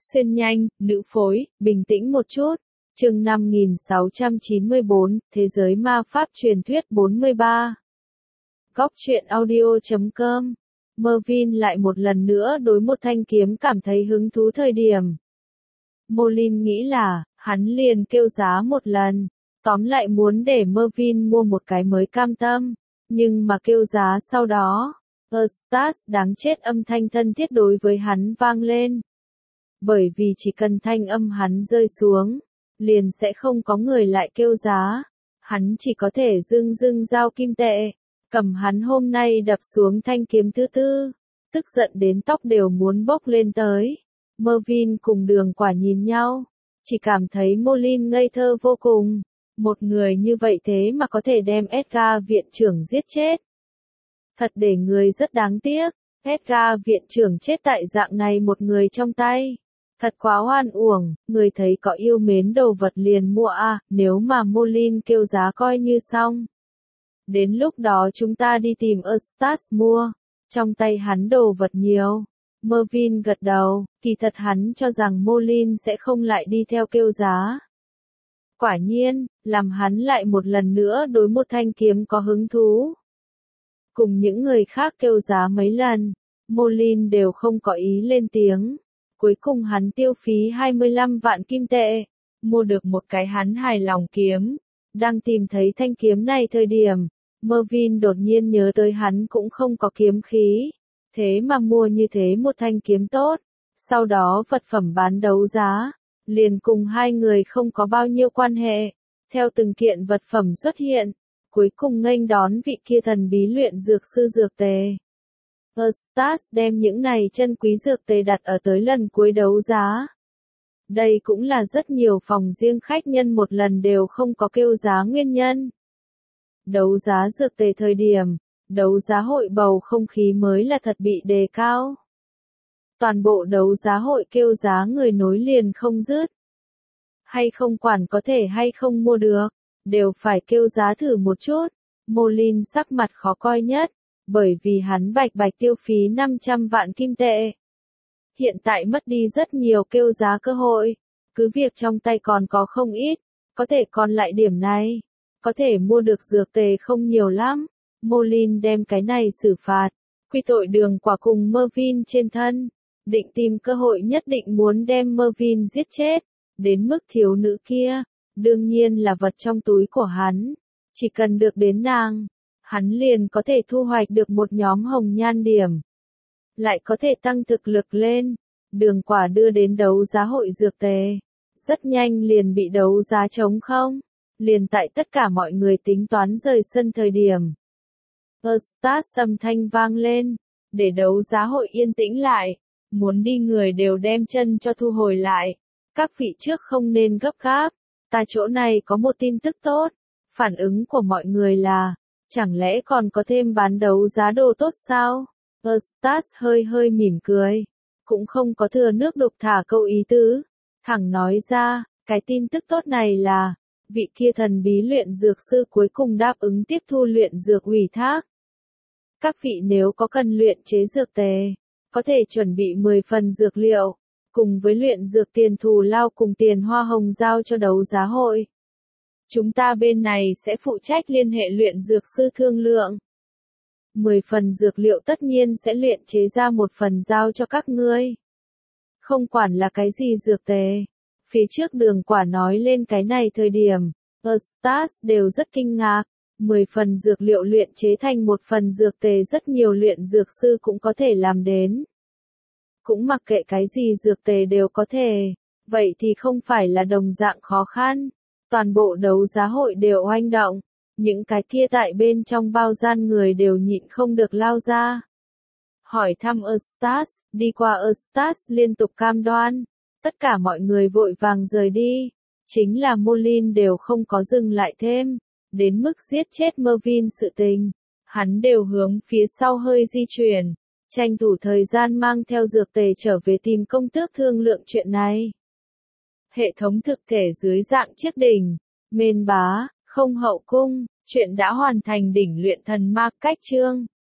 Xuyên nhanh, nữ phối, bình tĩnh một chút. Chương 5694, Thế giới ma pháp truyền thuyết 43. Góc truyện audio.com. Mervyn lại một lần nữa đối một thanh kiếm cảm thấy hứng thú thời điểm. Molin nghĩ là, hắn liền kêu giá một lần. Tóm lại muốn để Mervyn mua một cái mới cam tâm. Nhưng mà kêu giá sau đó, Eustace đáng chết âm thanh thân thiết đối với hắn vang lên. Bởi vì chỉ cần thanh âm hắn rơi xuống, liền sẽ không có người lại kêu giá. Hắn chỉ có thể dưng giao kim tệ, cầm hắn hôm nay đập xuống thanh kiếm thứ tư, tức giận đến tóc đều muốn bốc lên tới. Mervyn cùng Đường Quả nhìn nhau, chỉ cảm thấy Molin ngây thơ vô cùng. Một người như vậy thế mà có thể đem Edgar viện trưởng giết chết. Thật để người rất đáng tiếc, Edgar viện trưởng chết tại dạng này một người trong tay. Thật quá oan uổng, người thấy có yêu mến đồ vật liền mua à, nếu mà Molin kêu giá coi như xong. Đến lúc đó chúng ta đi tìm Eustace mua, trong tay hắn đồ vật nhiều. Mervyn gật đầu, kỳ thật hắn cho rằng Molin sẽ không lại đi theo kêu giá. Quả nhiên, làm hắn lại một lần nữa đối một thanh kiếm có hứng thú. Cùng những người khác kêu giá mấy lần, Molin đều không có ý lên tiếng. Cuối cùng hắn tiêu phí 25 vạn kim tệ, mua được một cái hắn hài lòng kiếm. Đang tìm thấy thanh kiếm này thời điểm, Mervyn đột nhiên nhớ tới hắn cũng không có kiếm khí. Thế mà mua như thế một thanh kiếm tốt, sau đó vật phẩm bán đấu giá, liền cùng hai người không có bao nhiêu quan hệ. Theo từng kiện vật phẩm xuất hiện, cuối cùng nghênh đón vị kia thần bí luyện dược sư dược tề. Eustace đem những này chân quý dược tề đặt ở tới lần cuối đấu giá. Đây cũng là rất nhiều phòng riêng khách nhân một lần đều không có kêu giá nguyên nhân. Đấu giá dược tề thời điểm, đấu giá hội bầu không khí mới là thật bị đề cao. Toàn bộ đấu giá hội kêu giá người nối liền không dứt. Hay không quản có thể hay không mua được, đều phải kêu giá thử một chút. Molin sắc mặt khó coi nhất, bởi vì hắn bạch tiêu phí 500 vạn kim tệ. Hiện tại mất đi rất nhiều kêu giá cơ hội, cứ việc trong tay còn có không ít, có thể còn lại điểm này, có thể mua được dược tề không nhiều lắm. Molin đem cái này xử phạt, quy tội Đường Quả cùng Mervyn trên thân, định tìm cơ hội nhất định muốn đem Mervyn giết chết, đến mức thiếu nữ kia, đương nhiên là vật trong túi của hắn, chỉ cần được đến nàng, hắn liền có thể thu hoạch được một nhóm hồng nhan điểm, lại có thể tăng thực lực lên. Đường Quả đưa đến đấu giá hội dược tề, rất nhanh liền bị đấu giá trống không, liền tại tất cả mọi người tính toán rời sân thời điểm. Eustace âm thanh vang lên, để đấu giá hội yên tĩnh lại, muốn đi người đều đem chân cho thu hồi lại. Các vị trước không nên gấp gáp, ta chỗ này có một tin tức tốt. Phản ứng của mọi người là, chẳng lẽ còn có thêm bán đấu giá đồ tốt sao? Eustace hơi mỉm cười, cũng không có thừa nước đục thả câu ý tứ, thẳng nói ra, cái tin tức tốt này là, vị kia thần bí luyện dược sư cuối cùng đáp ứng tiếp thu luyện dược ủy thác. Các vị nếu có cần luyện chế dược tề, có thể chuẩn bị 10 phần dược liệu, cùng với luyện dược tiền thù lao cùng tiền hoa hồng giao cho đấu giá hội. Chúng ta bên này sẽ phụ trách liên hệ luyện dược sư thương lượng. 10 phần dược liệu tất nhiên sẽ luyện chế ra một phần giao cho các ngươi. Không quản là cái gì dược tề. Phía trước Đường Quả nói lên cái này thời điểm, Eustace đều rất kinh ngạc. 10 phần dược liệu luyện chế thành một phần dược tề rất nhiều luyện dược sư cũng có thể làm đến. Cũng mặc kệ cái gì dược tề đều có thể, vậy thì không phải là đồng dạng khó khăn. Toàn bộ đấu giá hội đều oanh động, những cái kia tại bên trong bao gian người đều nhịn không được lao ra. Hỏi thăm Eustace, đi qua Eustace liên tục cam đoan, tất cả mọi người vội vàng rời đi, chính là Molin đều không có dừng lại thêm, đến mức giết chết Mervyn sự tình, hắn đều hướng phía sau hơi di chuyển, tranh thủ thời gian mang theo dược tề trở về tìm công tước thương lượng chuyện này. Hệ thống thực thể dưới dạng chiếc đỉnh, mên bá, không hậu cung, chuyện đã hoàn thành đỉnh luyện thần ma cách chương.